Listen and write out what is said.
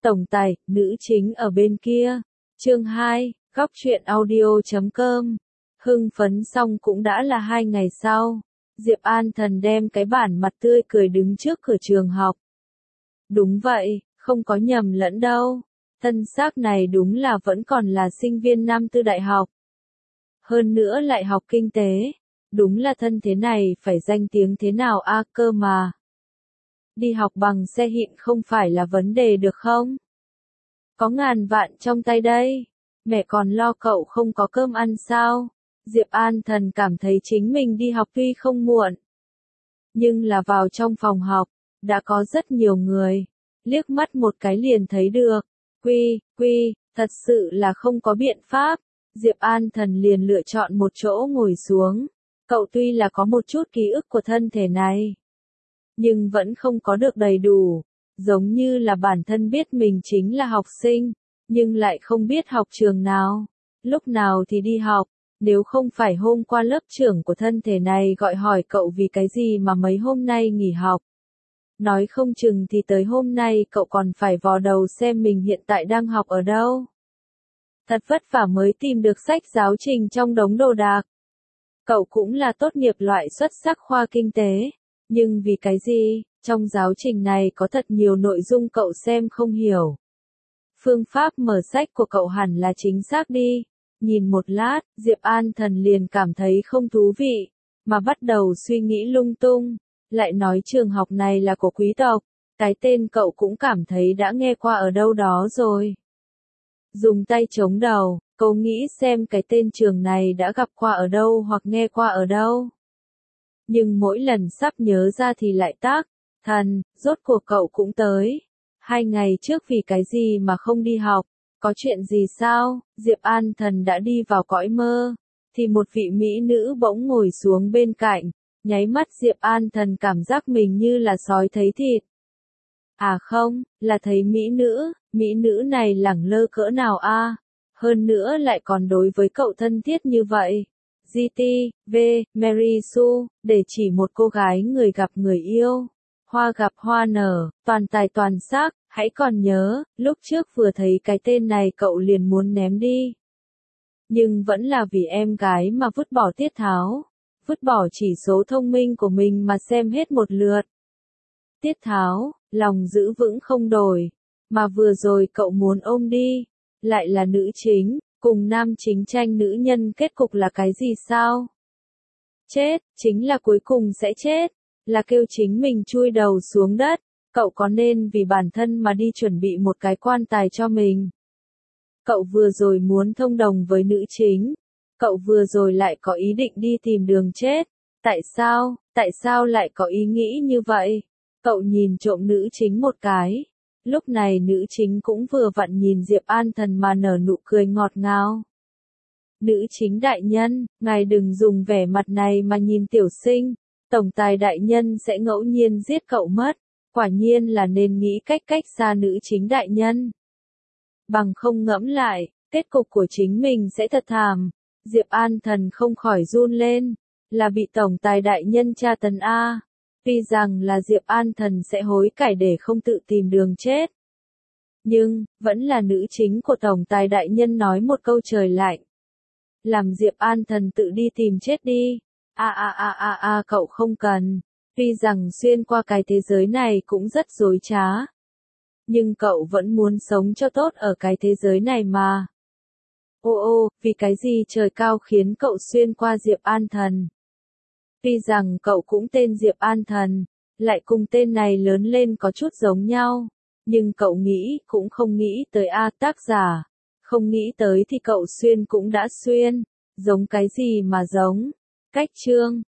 Tổng tài, nữ chính ở bên kia. Chương 2, góc truyện audio.com. Hưng phấn xong cũng đã là 2 ngày sau. Diệp An Thần đem cái bản mặt tươi cười đứng trước cửa trường học. Đúng vậy, không có nhầm lẫn đâu. Thân xác này đúng là vẫn còn là sinh viên năm tư đại học. Hơn nữa lại học kinh tế. Đúng là thân thế này phải danh tiếng thế nào a cơ mà. Đi học bằng xe hiện không phải là vấn đề được không? Có ngàn vạn trong tay đây. Mẹ còn lo cậu không có cơm ăn sao? Diệp An Thần cảm thấy chính mình đi học tuy không muộn. Nhưng là vào trong phòng học, đã có rất nhiều người. Liếc mắt một cái liền thấy được. Thật sự là không có biện pháp. Diệp An Thần liền lựa chọn một chỗ ngồi xuống. Cậu tuy là có một chút ký ức của thân thể này, nhưng vẫn không có được đầy đủ. Giống như là bản thân biết mình chính là học sinh, nhưng lại không biết học trường nào, lúc nào thì đi học. Nếu không phải hôm qua lớp trưởng của thân thể này gọi hỏi cậu vì cái gì mà mấy hôm nay nghỉ học. Nói không chừng thì tới hôm nay cậu còn phải vò đầu xem mình hiện tại đang học ở đâu. Thật vất vả mới tìm được sách giáo trình trong đống đồ đạc. Cậu cũng là tốt nghiệp loại xuất sắc khoa kinh tế. Nhưng vì cái gì, trong giáo trình này có thật nhiều nội dung cậu xem không hiểu. Phương pháp mở sách của cậu hẳn là chính xác đi. Nhìn một lát, Diệp An Thần liền cảm thấy không thú vị, mà bắt đầu suy nghĩ lung tung. Lại nói trường học này là của quý tộc, cái tên cậu cũng cảm thấy đã nghe qua ở đâu đó rồi. Dùng tay chống đầu, cậu nghĩ xem cái tên trường này đã gặp qua ở đâu hoặc nghe qua ở đâu. Nhưng mỗi lần sắp nhớ ra thì lại tác, thần, rốt cuộc cậu cũng tới. 2 ngày trước vì cái gì mà không đi học, có chuyện gì sao? Diệp An Thần đã đi vào cõi mơ, thì một vị mỹ nữ bỗng ngồi xuống bên cạnh, nháy mắt Diệp An Thần cảm giác mình như là sói thấy thịt. À không, là thấy mỹ nữ này lẳng lơ cỡ nào a? Hơn nữa lại còn đối với cậu thân thiết như vậy. GT.V. Mary Sue, để chỉ một cô gái người gặp người yêu. Hoa gặp hoa nở, toàn tài toàn sắc, hãy còn nhớ, lúc trước vừa thấy cái tên này cậu liền muốn ném đi. Nhưng vẫn là vì em gái mà vứt bỏ tiết tháo. Vứt bỏ chỉ số thông minh của mình mà xem hết một lượt. Tiết tháo, lòng giữ vững không đổi. Mà vừa rồi cậu muốn ôm đi, lại là nữ chính. Cùng nam chính tranh nữ nhân kết cục là cái gì sao? Chết, chính là cuối cùng sẽ chết, là kêu chính mình chui đầu xuống đất. Cậu có nên vì bản thân mà đi chuẩn bị một cái quan tài cho mình? Cậu vừa rồi muốn thông đồng với nữ chính. Cậu vừa rồi lại có ý định đi tìm đường chết. Tại sao lại có ý nghĩ như vậy? Cậu nhìn trộm nữ chính một cái. Lúc này nữ chính cũng vừa vặn nhìn Diệp An Thần mà nở nụ cười ngọt ngào. Nữ chính đại nhân, ngài đừng dùng vẻ mặt này mà nhìn tiểu sinh, tổng tài đại nhân sẽ ngẫu nhiên giết cậu mất, quả nhiên là nên nghĩ cách xa nữ chính đại nhân. Bằng không ngẫm lại, kết cục của chính mình sẽ thật thảm. Diệp An Thần không khỏi run lên, là bị tổng tài đại nhân tra tấn a. Tuy rằng là Diệp An Thần sẽ hối cải để không tự tìm đường chết. Nhưng, vẫn là nữ chính của tổng tài đại nhân nói một câu trời lạnh. Làm Diệp An Thần tự đi tìm chết đi. Cậu không cần. Tuy rằng xuyên qua cái thế giới này cũng rất dối trá. Nhưng cậu vẫn muốn sống cho tốt ở cái thế giới này mà. Vì cái gì trời cao khiến cậu xuyên qua Diệp An Thần? Tuy rằng cậu cũng tên Diệp An Thần, lại cùng tên này lớn lên có chút giống nhau, nhưng cậu nghĩ cũng không nghĩ tới tác giả. Không nghĩ tới thì cậu xuyên cũng đã xuyên, giống cái gì mà giống. Cách chương